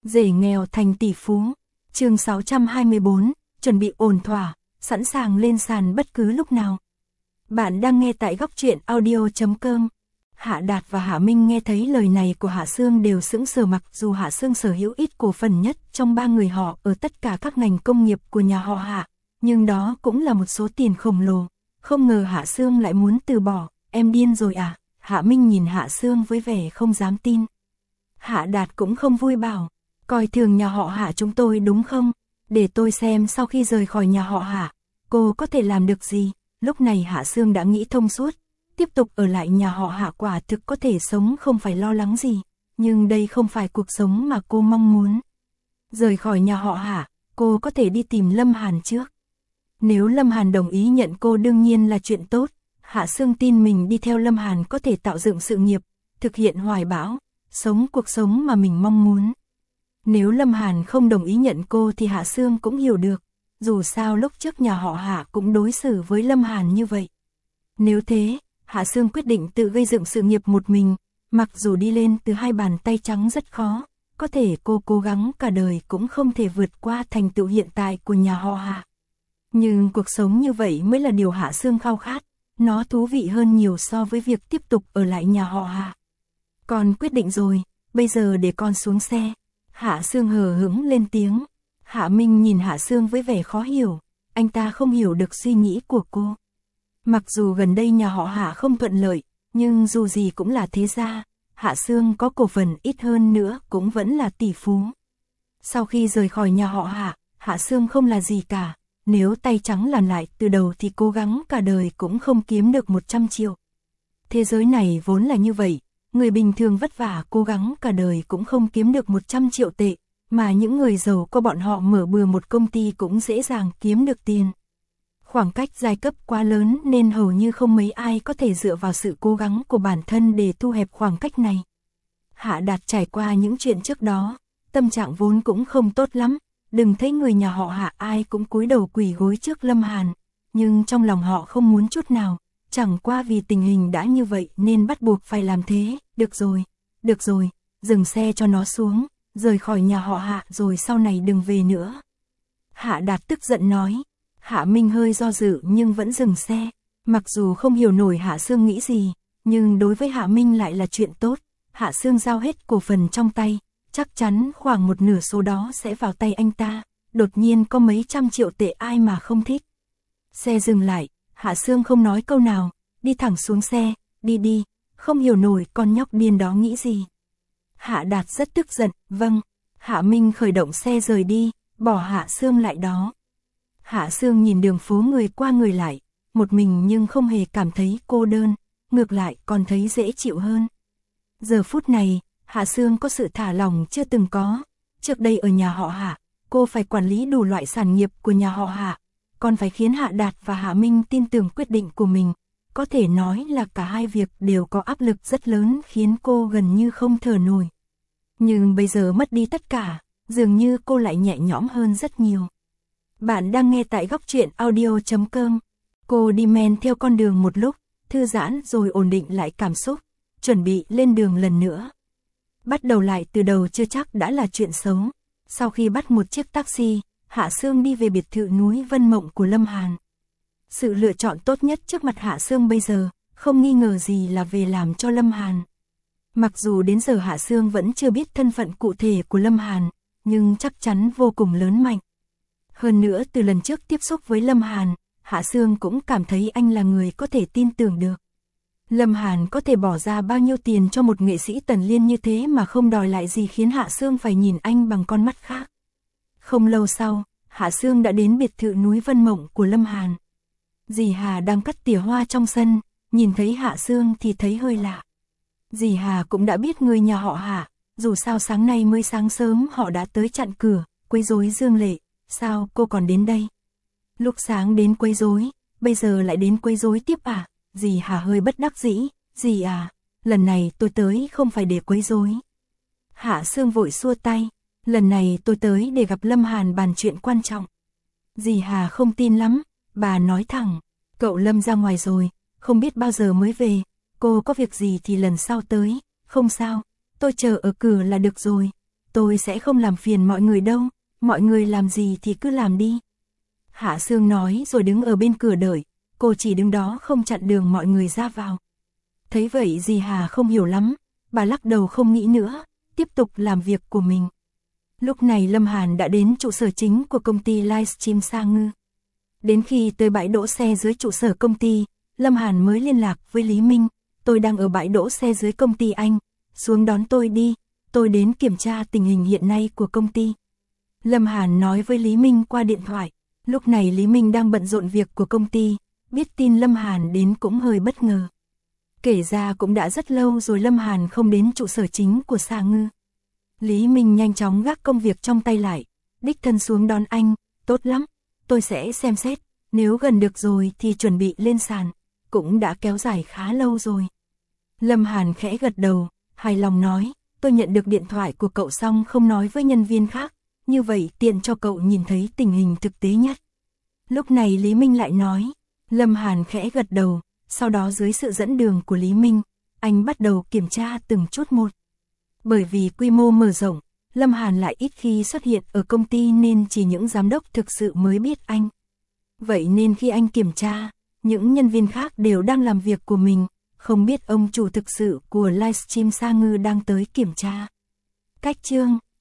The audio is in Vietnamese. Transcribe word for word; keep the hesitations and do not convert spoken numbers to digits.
Rể nghèo thành tỷ phú. Chương sáu trăm hai mươi bốn, chuẩn bị ổn thỏa, sẵn sàng lên sàn bất cứ lúc nào. Bạn đang nghe tại góc truyện audio chấm com. Hạ Đạt và Hạ Minh nghe thấy lời này của Hạ Sương đều sững sờ, mặc dù Hạ Sương sở hữu ít cổ phần nhất trong ba người họ ở tất cả các ngành công nghiệp của nhà họ Hạ, nhưng đó cũng là một số tiền khổng lồ. Không ngờ Hạ Sương lại muốn từ bỏ. Em điên rồi à? Hạ Minh nhìn Hạ Sương với vẻ không dám tin. Hạ Đạt cũng không vui bảo, coi thường nhà họ Hạ chúng tôi đúng không? Để tôi xem sau khi rời khỏi nhà họ Hạ, cô có thể làm được gì? Lúc này Hạ Sương đã nghĩ thông suốt, tiếp tục ở lại nhà họ Hạ quả thực có thể sống không phải lo lắng gì, nhưng đây không phải cuộc sống mà cô mong muốn. Rời khỏi nhà họ Hạ, cô có thể đi tìm Lâm Hàn trước. Nếu Lâm Hàn đồng ý nhận cô đương nhiên là chuyện tốt. Hạ Sương tin mình đi theo Lâm Hàn có thể tạo dựng sự nghiệp, thực hiện hoài bão, sống cuộc sống mà mình mong muốn. Nếu Lâm Hàn không đồng ý nhận cô thì Hạ Sương cũng hiểu được, dù sao lúc trước nhà họ Hạ cũng đối xử với Lâm Hàn như vậy. Nếu thế, Hạ Sương quyết định tự gây dựng sự nghiệp một mình, mặc dù đi lên từ hai bàn tay trắng rất khó, có thể cô cố gắng cả đời cũng không thể vượt qua thành tựu hiện tại của nhà họ Hạ. Nhưng cuộc sống như vậy mới là điều Hạ Sương khao khát, nó thú vị hơn nhiều so với việc tiếp tục ở lại nhà họ Hạ. Con quyết định rồi, bây giờ để con xuống xe. Hạ Sương hờ hững lên tiếng. Hạ Minh nhìn Hạ Sương với vẻ khó hiểu, anh ta không hiểu được suy nghĩ của cô. Mặc dù gần đây nhà họ Hạ không thuận lợi, nhưng dù gì cũng là thế gia, Hạ Sương có cổ phần ít hơn nữa cũng vẫn là tỷ phú. Sau khi rời khỏi nhà họ Hạ, Hạ Sương không là gì cả, nếu tay trắng làm lại từ đầu thì cố gắng cả đời cũng không kiếm được một trăm triệu. Thế giới này vốn là như vậy, người bình thường vất vả cố gắng cả đời cũng không kiếm được một trăm triệu tệ, mà những người giàu có bọn họ mở bừa một công ty cũng dễ dàng kiếm được tiền. Khoảng cách giai cấp quá lớn nên hầu như không mấy ai có thể dựa vào sự cố gắng của bản thân để thu hẹp khoảng cách này. Hạ Đạt trải qua những chuyện trước đó, tâm trạng vốn cũng không tốt lắm, đừng thấy người nhà họ Hạ ai cũng cúi đầu quỳ gối trước Lâm Hàn, nhưng trong lòng họ không muốn chút nào, chẳng qua vì tình hình đã như vậy nên bắt buộc phải làm thế. Được rồi, được rồi, dừng xe cho nó xuống, rời khỏi nhà họ Hạ rồi sau này đừng về nữa. Hạ Đạt tức giận nói. Hạ Minh hơi do dự nhưng vẫn dừng xe, mặc dù không hiểu nổi Hạ Sương nghĩ gì, nhưng đối với Hạ Minh lại là chuyện tốt. Hạ Sương giao hết cổ phần trong tay, chắc chắn khoảng một nửa số đó sẽ vào tay anh ta, đột nhiên có mấy trăm triệu tệ ai mà không thích. Xe dừng lại, Hạ Sương không nói câu nào, đi thẳng xuống xe, đi đi, không hiểu nổi con nhóc điên đó nghĩ gì. Hạ Đạt rất tức giận, vâng. Hạ Minh khởi động xe rời đi, bỏ Hạ Sương lại đó. Hạ Sương nhìn đường phố người qua người lại, một mình nhưng không hề cảm thấy cô đơn, ngược lại còn thấy dễ chịu hơn. Giờ phút này, Hạ Sương có sự thả lỏng chưa từng có. Trước đây ở nhà họ Hạ, cô phải quản lý đủ loại sản nghiệp của nhà họ Hạ, còn phải khiến Hạ Đạt và Hạ Minh tin tưởng quyết định của mình. Có thể nói là cả hai việc đều có áp lực rất lớn khiến cô gần như không thở nổi. Nhưng bây giờ mất đi tất cả, dường như cô lại nhẹ nhõm hơn rất nhiều. Bạn đang nghe tại góc truyện audio chấm com. Cô đi men theo con đường một lúc, thư giãn rồi ổn định lại cảm xúc, chuẩn bị lên đường lần nữa. Bắt đầu lại từ đầu chưa chắc đã là chuyện xấu. Sau khi bắt một chiếc taxi, Hạ Sương đi về biệt thự núi Vân Mộng của Lâm Hàn. Sự lựa chọn tốt nhất trước mặt Hạ Sương bây giờ, không nghi ngờ gì là về làm cho Lâm Hàn. Mặc dù đến giờ Hạ Sương vẫn chưa biết thân phận cụ thể của Lâm Hàn, nhưng chắc chắn vô cùng lớn mạnh. Hơn nữa từ lần trước tiếp xúc với Lâm Hàn, Hạ Sương cũng cảm thấy anh là người có thể tin tưởng được. Lâm Hàn có thể bỏ ra bao nhiêu tiền cho một nghệ sĩ Tần Liên như thế mà không đòi lại gì khiến Hạ Sương phải nhìn anh bằng con mắt khác. Không lâu sau, Hạ Sương đã đến biệt thự núi Vân Mộng của Lâm Hàn. Dì Hà đang cắt tỉa hoa trong sân, nhìn thấy Hạ Sương thì thấy hơi lạ. Dì Hà cũng đã biết người nhà họ Hạ, dù sao sáng nay mới sáng sớm họ đã tới chặn cửa, quấy rối Dương Lệ. Sao cô còn đến đây? Lúc sáng đến quấy rối, bây giờ lại đến quấy rối tiếp à? Dì Hà hơi bất đắc dĩ. Dì à, lần này tôi tới không phải để quấy rối. Hạ Sương vội xua tay. Lần này tôi tới để gặp Lâm Hàn bàn chuyện quan trọng. Dì Hà không tin lắm, bà nói thẳng. Cậu Lâm ra ngoài rồi, không biết bao giờ mới về. Cô có việc gì thì lần sau tới. Không sao, tôi chờ ở cửa là được rồi. tôi sẽ không làm phiền mọi người đâu, mọi người làm gì thì cứ làm đi. Hạ Sương nói rồi đứng ở bên cửa đợi, cô chỉ đứng đó không chặn đường mọi người ra vào. Thấy vậy dì Hà không hiểu lắm, bà lắc đầu không nghĩ nữa, tiếp tục làm việc của mình. Lúc này Lâm Hàn đã đến trụ sở chính của công ty Livestream Sa Ngư. Đến khi tới bãi đỗ xe dưới trụ sở công ty, Lâm Hàn mới liên lạc với Lý Minh, tôi đang ở bãi đỗ xe dưới công ty anh, xuống đón tôi đi, tôi đến kiểm tra tình hình hiện nay của công ty. Lâm Hàn nói với Lý Minh qua điện thoại, lúc này Lý Minh đang bận rộn việc của công ty, biết tin Lâm Hàn đến cũng hơi bất ngờ. Kể ra cũng đã rất lâu rồi Lâm Hàn không đến trụ sở chính của Sa Ngư. Lý Minh nhanh chóng gác công việc trong tay lại, đích thân xuống đón anh, tốt lắm, tôi sẽ xem xét, nếu gần được rồi thì chuẩn bị lên sàn, cũng đã kéo dài khá lâu rồi. Lâm Hàn khẽ gật đầu, hài lòng nói, tôi nhận được điện thoại của cậu xong không nói với nhân viên khác, như vậy tiện cho cậu nhìn thấy tình hình thực tế nhất. Lúc này Lý Minh lại nói, Lâm Hàn khẽ gật đầu, sau đó dưới sự dẫn đường của Lý Minh, anh bắt đầu kiểm tra từng chút một. Bởi vì quy mô mở rộng, Lâm Hàn lại ít khi xuất hiện ở công ty nên chỉ những giám đốc thực sự mới biết anh. Vậy nên khi anh kiểm tra, những nhân viên khác đều đang làm việc của mình, không biết ông chủ thực sự của Livestream Sa Ngư đang tới kiểm tra. Cách chương